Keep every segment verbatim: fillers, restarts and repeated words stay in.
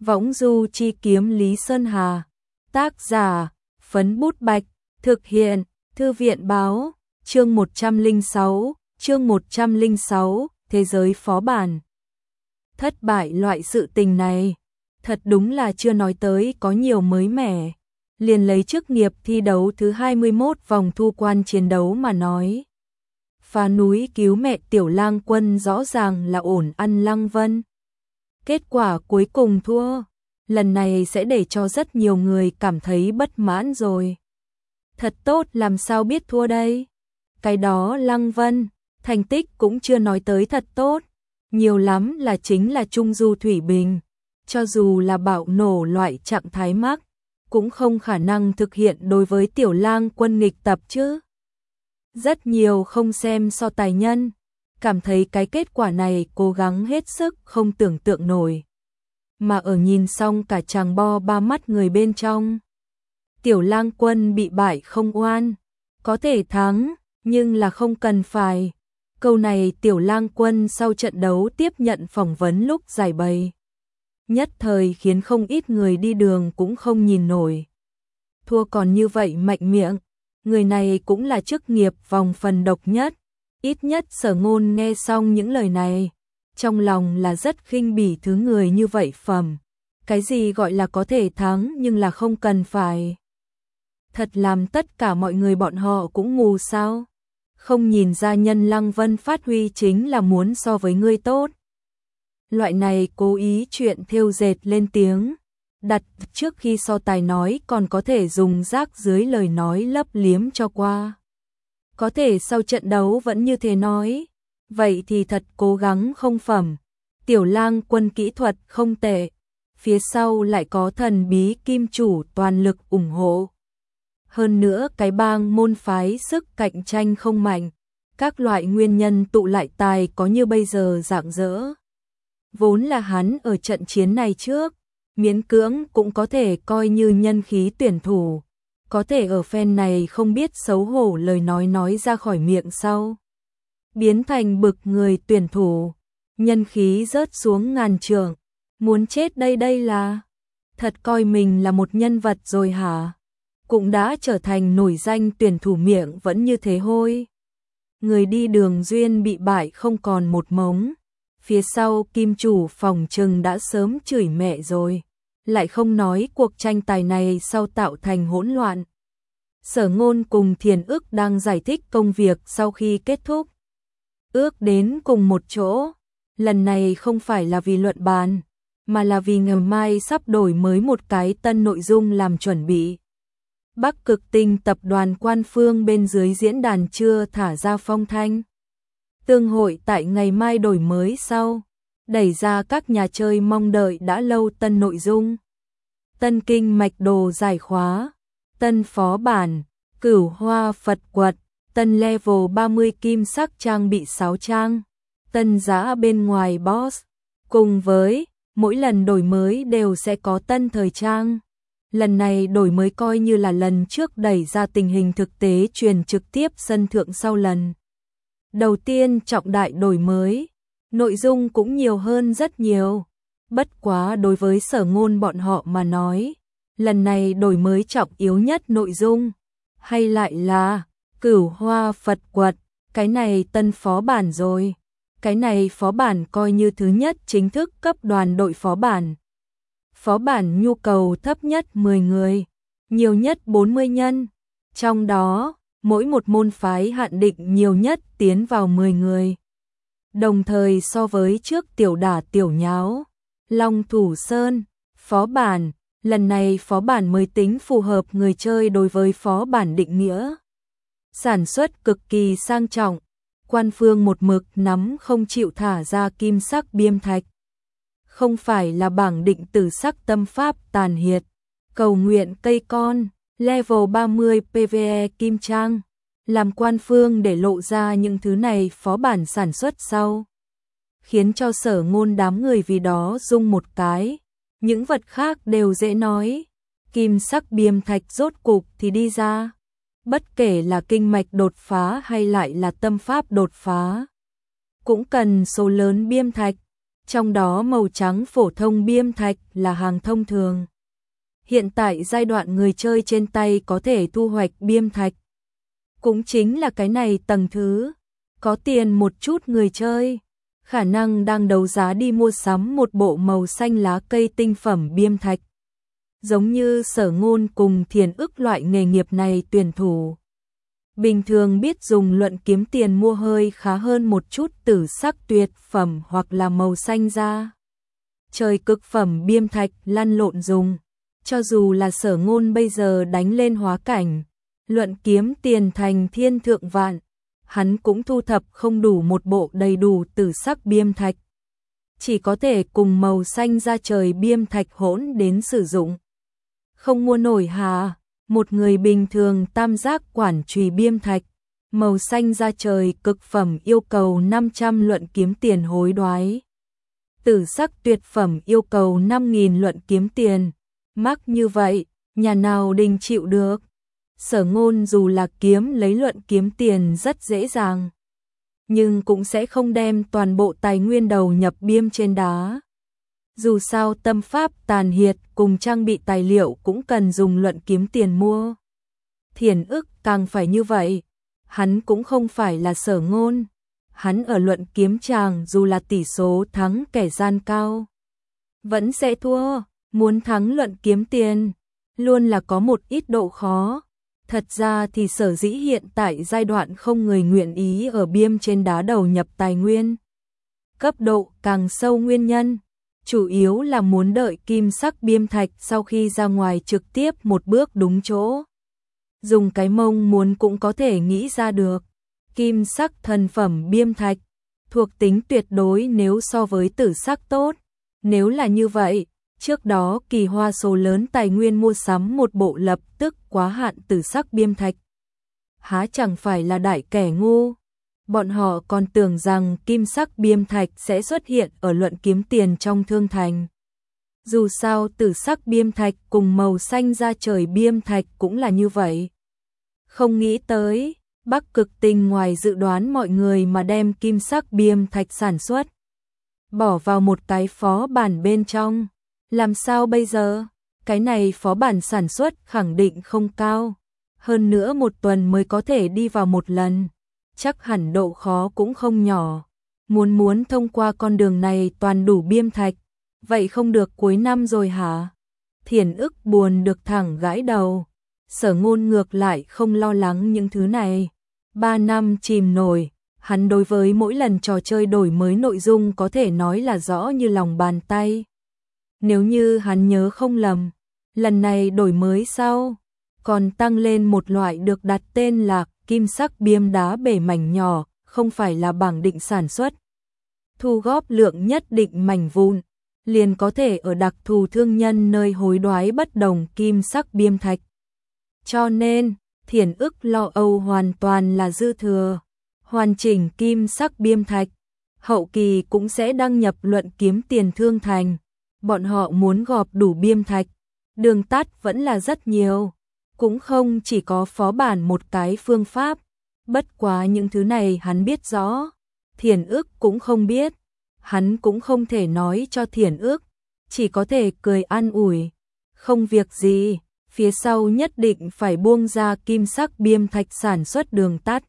Võng du chi kiếm Lý Sơn Hà. Tác giả, Phấn Bút Bạch. Thực hiện, Thư viện báo. Chương một trăm lẻ sáu, chương một trăm lẻ sáu, Thế giới phó bản. Thất bại loại sự tình này, thật đúng là chưa nói tới có nhiều mới mẻ. Liền lấy chức nghiệp thi đấu thứ hai mươi mốt vòng thu quan chiến đấu mà nói. Phá núi cứu mẹ Tiểu Lang Quân rõ ràng là ổn ăn Lăng Vân. Kết quả cuối cùng thua, lần này sẽ để cho rất nhiều người cảm thấy bất mãn rồi. Thật tốt, làm sao biết thua đây? Cái đó Lăng Vân, thành tích cũng chưa nói tới thật tốt, nhiều lắm là chính là trung du thủy bình, cho dù là bạo nổ loại trạng thái mắc, cũng không khả năng thực hiện đối với Tiểu Lang Quân nghịch tập chứ. Rất nhiều không xem so tài nhân, cảm thấy cái kết quả này cố gắng hết sức không tưởng tượng nổi. Mà ở nhìn xong cả chàng bo ba mắt người bên trong. Tiểu Lang Quân bị bại không oan, có thể thắng, nhưng là không cần phải. Câu này Tiểu Lang Quân sau trận đấu tiếp nhận phỏng vấn lúc giải bày. Nhất thời khiến không ít người đi đường cũng không nhìn nổi. Thua còn như vậy mạnh miệng, người này cũng là chức nghiệp vòng phần độc nhất. Ít nhất Sở Ngôn nghe xong những lời này, trong lòng là rất khinh bỉ thứ người như vậy phẩm. Cái gì gọi là có thể thắng nhưng là không cần phải. Thật làm tất cả mọi người bọn họ cũng ngu sao? Không nhìn ra nhân Lăng Vân phát huy chính là muốn so với ngươi tốt. Loại này cố ý chuyện thêu dệt lên tiếng, đặt trước khi so tài nói còn có thể dùng rác dưới lời nói lấp liếm cho qua. Có thể sau trận đấu vẫn như thế nói, vậy thì thật cố gắng không phẩm. Tiểu Lang Quân kỹ thuật không tệ, phía sau lại có thần bí kim chủ toàn lực ủng hộ. Hơn nữa cái bang môn phái sức cạnh tranh không mạnh, các loại nguyên nhân tụ lại tài có như bây giờ rạng rỡ. Vốn là hắn ở trận chiến này trước, miễn cưỡng cũng có thể coi như nhân khí tuyển thủ, có thể ở phen này không biết xấu hổ lời nói nói ra khỏi miệng sau. Biến thành bực người tuyển thủ, nhân khí rớt xuống ngàn trượng, muốn chết đây đây là, thật coi mình là một nhân vật rồi hả? Cũng đã trở thành nổi danh tuyển thủ miệng vẫn như thế hôi. Người đi đường duyên bị bại không còn một mống, phía sau kim chủ phòng trừng đã sớm chửi mẹ rồi, lại không nói cuộc tranh tài này sau tạo thành hỗn loạn. Sở Ngôn cùng Thiền Ức đang giải thích công việc sau khi kết thúc. Ước đến cùng một chỗ, lần này không phải là vì luận bàn, mà là vì ngày mai sắp đổi mới một cái tân nội dung làm chuẩn bị. Bắc Cực Tinh tập đoàn Quan Phương bên dưới diễn đàn chưa thả ra phong thanh. Tương hội tại ngày mai đổi mới sau, đẩy ra các nhà chơi mong đợi đã lâu tân nội dung. Tân kinh mạch đồ giải khóa, tân phó bản, cửu hoa Phật quật, tân level ba mươi kim sắc trang bị sáu trang, tân giá bên ngoài boss, cùng với mỗi lần đổi mới đều sẽ có tân thời trang. Lần này đổi mới coi như là lần trước đẩy ra tình hình thực tế truyền trực tiếp sân thượng sau lần đầu tiên trọng đại đổi mới, nội dung cũng nhiều hơn rất nhiều. Bất quá đối với Sở Ngôn bọn họ mà nói, lần này đổi mới trọng yếu nhất nội dung, hay lại là cửu hoa Phật quật, cái này tân phó bản rồi. Cái này phó bản coi như thứ nhất chính thức cấp đoàn đội phó bản. Phó bản nhu cầu thấp nhất mười người, nhiều nhất bốn mươi nhân, trong đó mỗi một môn phái hạn định nhiều nhất tiến vào mười người. Đồng thời so với trước tiểu đả tiểu nháo, Long Thủ Sơn, phó bản, lần này phó bản mới tính phù hợp người chơi đối với phó bản định nghĩa. Sản xuất cực kỳ sang trọng, Quan Phương một mực nắm không chịu thả ra kim sắc biêm thạch. Không phải là bảng định tử sắc tâm pháp tàn hiệt, cầu nguyện cây con, level ba mươi pê vê e kim trang, làm Quan Phương để lộ ra những thứ này phó bản sản xuất sau. Khiến cho Sở Ngôn đám người vì đó rung một cái, những vật khác đều dễ nói, kim sắc biêm thạch rốt cục thì đi ra. Bất kể là kinh mạch đột phá hay lại là tâm pháp đột phá, cũng cần số lớn biêm thạch. Trong đó màu trắng phổ thông biêm thạch là hàng thông thường. Hiện tại giai đoạn người chơi trên tay có thể thu hoạch biêm thạch. Cũng chính là cái này tầng thứ. Có tiền một chút người chơi, khả năng đang đấu giá đi mua sắm một bộ màu xanh lá cây tinh phẩm biêm thạch. Giống như Sở Ngôn cùng Thiền Ức loại nghề nghiệp này tuyển thủ. Bình thường biết dùng luận kiếm tiền mua hơi khá hơn một chút tử sắc tuyệt phẩm hoặc là màu xanh da trời cực phẩm biêm thạch lăn lộn dùng. Cho dù là Sở Ngôn bây giờ đánh lên hóa cảnh, luận kiếm tiền thành thiên thượng vạn, hắn cũng thu thập không đủ một bộ đầy đủ tử sắc biêm thạch. Chỉ có thể cùng màu xanh da trời biêm thạch hỗn đến sử dụng. Không mua nổi hà, một người bình thường tam giác quản chùy biêm thạch, màu xanh da trời cực phẩm yêu cầu năm trăm luận kiếm tiền hối đoái. Tử sắc tuyệt phẩm yêu cầu năm nghìn luận kiếm tiền. Mắc như vậy, nhà nào đình chịu được. Sở Ngôn dù là kiếm lấy luận kiếm tiền rất dễ dàng, nhưng cũng sẽ không đem toàn bộ tài nguyên đầu nhập biêm trên đá. Dù sao tâm pháp tàn hiệt cùng trang bị tài liệu cũng cần dùng luận kiếm tiền mua. Thiền Ức càng phải như vậy, hắn cũng không phải là Sở Ngôn. Hắn ở luận kiếm tràng dù là tỷ số thắng kẻ gian cao, vẫn sẽ thua. Muốn thắng luận kiếm tiền, luôn là có một ít độ khó. Thật ra thì sở dĩ hiện tại giai đoạn không người nguyện ý ở biêm trên đá đầu nhập tài nguyên cấp độ càng sâu nguyên nhân, chủ yếu là muốn đợi kim sắc biêm thạch sau khi ra ngoài trực tiếp một bước đúng chỗ. Dùng cái mông muốn cũng có thể nghĩ ra được, kim sắc thần phẩm biêm thạch, thuộc tính tuyệt đối nếu so với tử sắc tốt. Nếu là như vậy, trước đó kỳ hoa số lớn tài nguyên mua sắm một bộ lập tức quá hạn tử sắc biêm thạch. Há chẳng phải là đại kẻ ngu. Bọn họ còn tưởng rằng kim sắc biêm thạch sẽ xuất hiện ở luận kiếm tiền trong thương thành. Dù sao tử sắc biêm thạch cùng màu xanh da trời biêm thạch cũng là như vậy. Không nghĩ tới, Bắc Cực Tinh ngoài dự đoán mọi người mà đem kim sắc biêm thạch sản xuất, bỏ vào một cái phó bản bên trong. Làm sao bây giờ? Cái này phó bản sản xuất khẳng định không cao. Hơn nữa một tuần mới có thể đi vào một lần. Chắc hẳn độ khó cũng không nhỏ. Muốn muốn thông qua con đường này toàn đủ biêm thạch. Vậy không được cuối năm rồi hả? Thiền Ức buồn được thẳng gãi đầu. Sở Ngôn ngược lại không lo lắng những thứ này. Ba năm chìm nổi. Hắn đối với mỗi lần trò chơi đổi mới nội dung có thể nói là rõ như lòng bàn tay. Nếu như hắn nhớ không lầm, lần này đổi mới sau, còn tăng lên một loại được đặt tên là kim sắc biêm đá bể mảnh nhỏ, không phải là bảng định sản xuất. Thu góp lượng nhất định mảnh vụn, liền có thể ở đặc thù thương nhân nơi hối đoái bất đồng kim sắc biêm thạch. Cho nên, Thiền Ức lo âu hoàn toàn là dư thừa. Hoàn chỉnh kim sắc biêm thạch, hậu kỳ cũng sẽ đăng nhập luận kiếm tiền thương thành. Bọn họ muốn gọp đủ biêm thạch, đường tắt vẫn là rất nhiều. Cũng không chỉ có phó bản một cái phương pháp. Bất quá những thứ này hắn biết rõ, Thiền Ức cũng không biết. Hắn cũng không thể nói cho Thiền Ức, chỉ có thể cười an ủi. Không việc gì, phía sau nhất định phải buông ra kim sắc biêm thạch sản xuất đường tắt.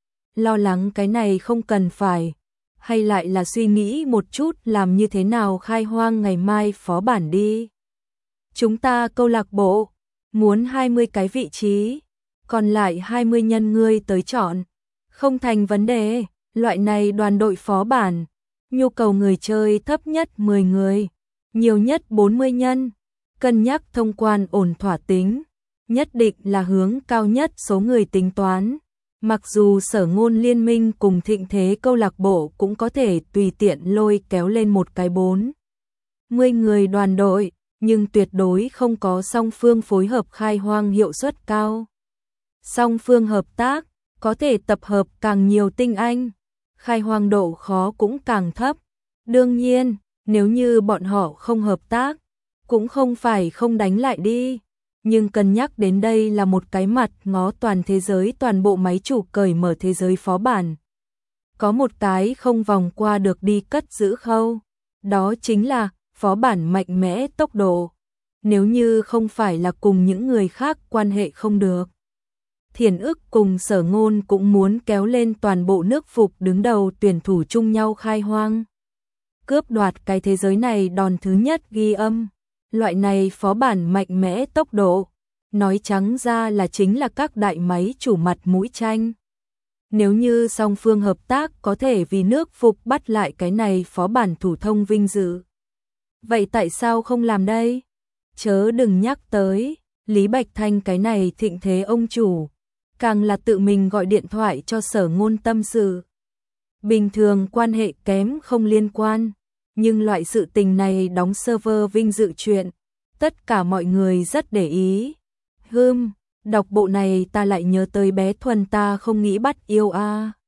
Lo lắng cái này không cần phải. Hay lại là suy nghĩ một chút làm như thế nào khai hoang ngày mai phó bản đi. Chúng ta câu lạc bộ, muốn hai mươi cái vị trí, còn lại hai mươi nhân ngươi tới chọn. Không thành vấn đề, loại này đoàn đội phó bản, nhu cầu người chơi thấp nhất mười người, nhiều nhất bốn mươi nhân. Cân nhắc thông quan ổn thỏa tính, nhất định là hướng cao nhất số người tính toán. Mặc dù Sở Ngôn liên minh cùng Thịnh Thế câu lạc bộ cũng có thể tùy tiện lôi kéo lên một cái bốn mươi người đoàn đội, nhưng tuyệt đối không có song phương phối hợp khai hoang hiệu suất cao. Song phương hợp tác, có thể tập hợp càng nhiều tinh anh, khai hoang độ khó cũng càng thấp. Đương nhiên, nếu như bọn họ không hợp tác, cũng không phải không đánh lại đi. Nhưng cân nhắc đến đây là một cái mặt ngó toàn thế giới, toàn bộ máy chủ cởi mở thế giới phó bản. Có một cái không vòng qua được đi cất giữ khâu. đó chính là phó bản mạnh mẽ tốc độ. Nếu như không phải là cùng những người khác quan hệ không được, Thiền Ức cùng Sở Ngôn cũng muốn kéo lên toàn bộ nước Phục đứng đầu tuyển thủ chung nhau khai hoang. Cướp đoạt cái thế giới này đòn thứ nhất ghi âm. Loại này phó bản mạnh mẽ tốc độ, nói trắng ra là chính là các đại máy chủ mặt mũi tranh. Nếu như song phương hợp tác có thể vì nước Phục bắt lại cái này phó bản thủ thông vinh dự. Vậy tại sao không làm đây? Chớ đừng nhắc tới, Lý Bạch Thanh cái này thịnh thế ông chủ, càng là tự mình gọi điện thoại cho Sở Ngôn tâm sự. Bình thường quan hệ kém không liên quan, nhưng loại sự tình này đóng server vinh dự chuyện, tất cả mọi người rất để ý. Hừm, đọc bộ này ta lại nhớ tới bé Thuần ta không nghĩ bắt yêu a.